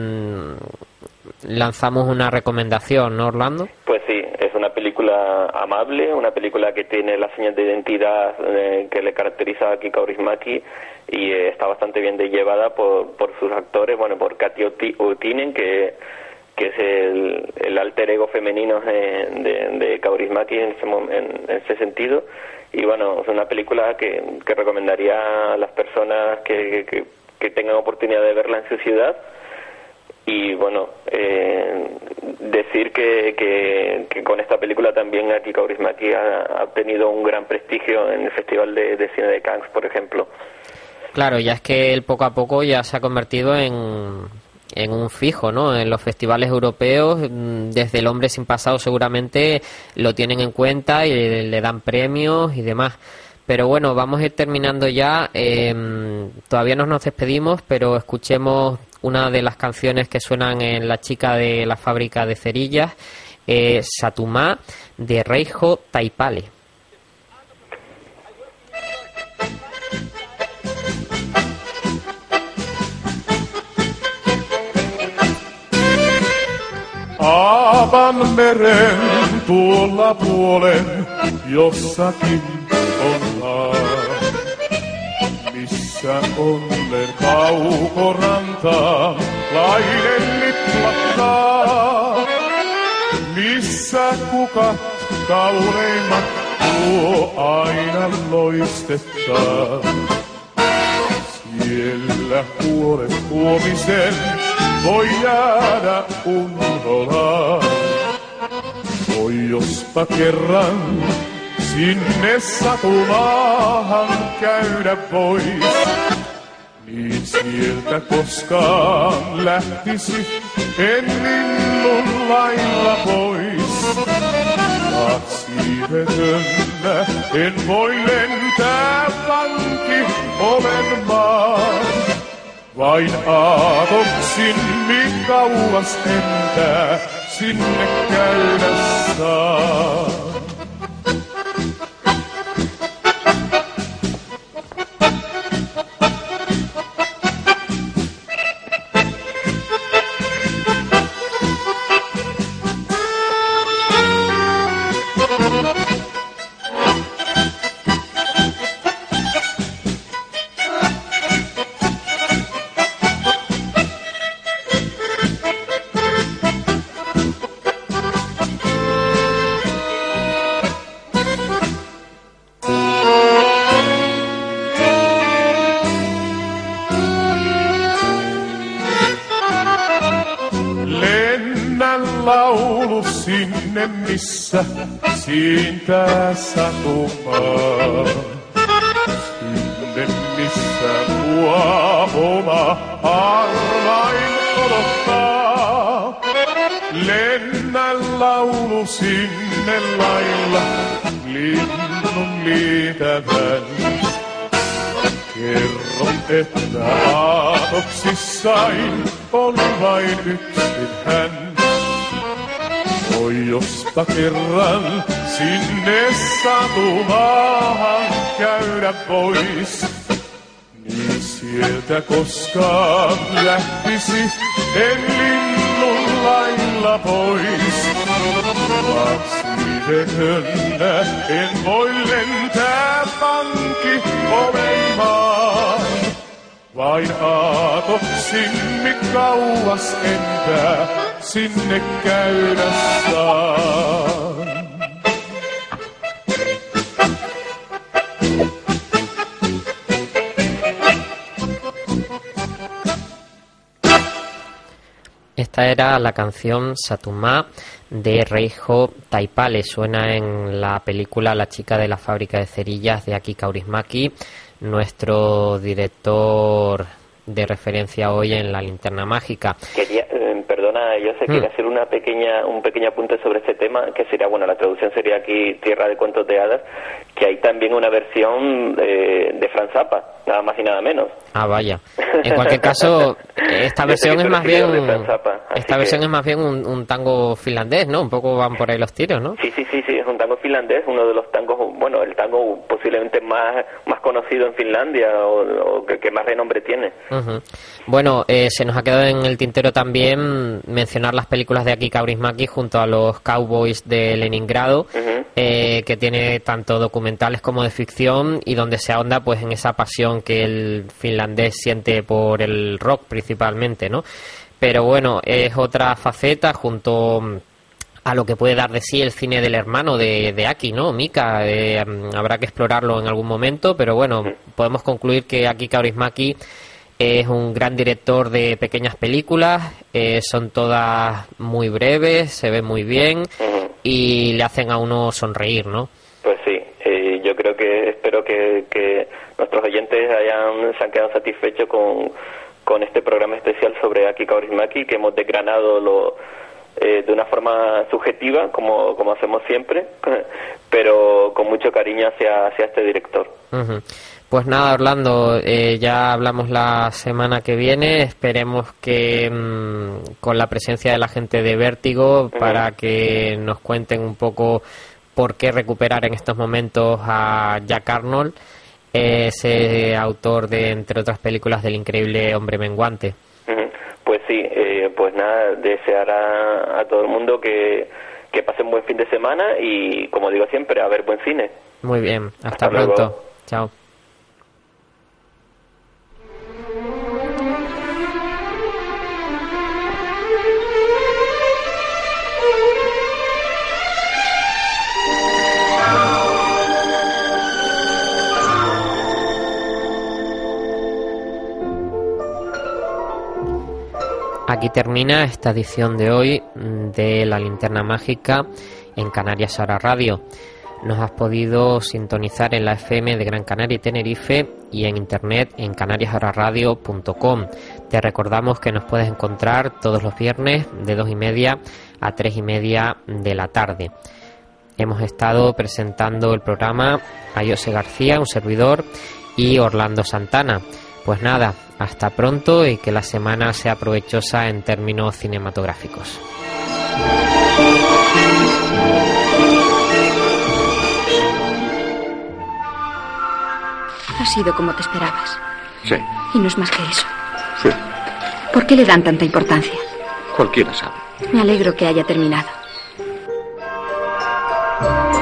lanzamos una recomendación, ¿no, Orlando? Pues sí, es una película amable, una película que tiene las señas de identidad que le caracteriza a Aki Kaurismäki, y está bastante bien llevada por sus actores, bueno, por Kati Uotinen, que es el alter ego femenino de Kaurismäki en ese sentido. Y bueno, es una película que recomendaría a las personas que tengan oportunidad de verla en su ciudad. Y bueno, decir que con esta película también Aki Kaurismäki ha obtenido un gran prestigio en el Festival de Cine de Cannes, por ejemplo. Claro, ya es que él poco a poco ya se ha convertido en un fijo, ¿no? En los festivales europeos, desde El Hombre sin Pasado seguramente lo tienen en cuenta y le dan premios y demás. Pero bueno, vamos a ir terminando ya. Todavía no nos despedimos, pero escuchemos una de las canciones que suenan en La chica de la fábrica de cerillas, Satumá, de Reijo Taipale. Aavan meren tuolla puolen jossakin ollaan, missä onnen kaukoranta lainen liplahtaa, missä kuka kauneimmat tuo aina loistettaa. Siellä huolet huomisen voi jäädä unholaan. Voi jospa kerran sinne satumaahan käydä vois, niin sieltä koskaan lähtisi en linnun lailla pois. Siivetönä en voi lentää vanki oven maan. Vain aatoksin niin kauas lentää, sinne käydä saa. laulu sinne, missä siintää satumaa. Sinne, missä tuo oma arvain odottaa. Lennä laulu sinne lailla, linnun liitävän. Kerron, että aatoksissain on vain yksin hän. Oi, josta kerran sinne satumaahan käydä pois, niin sieltä koskaan lähtisi en linnun lailla pois. Vaan siivetönä en voi lentää pankki oven maan. Vain aatoksimmin kauas entää sinne käydä saan. Esta era la canción Satumá de Reijo Taipale. Suena en la película La chica de la fábrica de cerillas de Aki Kaurismäki, nuestro director de referencia hoy en La Linterna Mágica. Perdona, yo sé, quería hacer un pequeño apunte sobre este tema, que sería, bueno, la traducción sería aquí Tierra de Cuentos de Hadas, que hay también una versión de Franz Zappa, nada más y nada menos. Ah, vaya. En cualquier caso, esta versión es más bien un tango finlandés, ¿no? Un poco van por ahí los tiros, ¿no? Sí, es un tango finlandés, uno de los tangos, bueno, el tango posiblemente más conocido en Finlandia o que más renombre tiene. Uh-huh. Bueno, se nos ha quedado en el tintero también mencionar las películas de Aki Kaurismäki junto a los Cowboys de Leningrado, que tiene tanto documentales como de ficción y donde se ahonda pues en esa pasión que el finlandés siente por el rock principalmente, ¿no? Pero bueno, es otra faceta junto a lo que puede dar de sí el cine del hermano de Aki, ¿no? Mika, habrá que explorarlo en algún momento, pero bueno, podemos concluir que Aki Kaurismäki es un gran director de pequeñas películas, son todas muy breves, se ven muy bien y le hacen a uno sonreír, ¿no? Pues sí, yo creo que espero que nuestros oyentes se han quedado satisfechos con este programa especial sobre Aki Kaurismäki, que hemos desgranado de una forma subjetiva, como hacemos siempre, pero con mucho cariño hacia este director. Uh-huh. Pues nada, Orlando, ya hablamos la semana que viene. Esperemos que con la presencia de la gente de Vértigo, para que nos cuenten un poco por qué recuperar en estos momentos a Jack Arnold, ese autor de, entre otras películas, del increíble Hombre Menguante. Pues sí, pues nada, desear a todo el mundo que pasen buen fin de semana y, como digo siempre, a ver buen cine. Muy bien, hasta pronto. Luego. Chao. Aquí termina esta edición de hoy de La Linterna Mágica en Canarias Ahora Radio. Nos has podido sintonizar en la FM de Gran Canaria y Tenerife y en internet en canariasahoraradio.com. Te recordamos que nos puedes encontrar todos los viernes de 2:30 a 3:30 de la tarde. Hemos estado presentando el programa a José García, un servidor, y Orlando Santana. Pues nada, hasta pronto y que la semana sea provechosa en términos cinematográficos. Ha sido como te esperabas. Sí. Y no es más que eso. Sí. ¿Por qué le dan tanta importancia? Cualquiera sabe. Me alegro que haya terminado.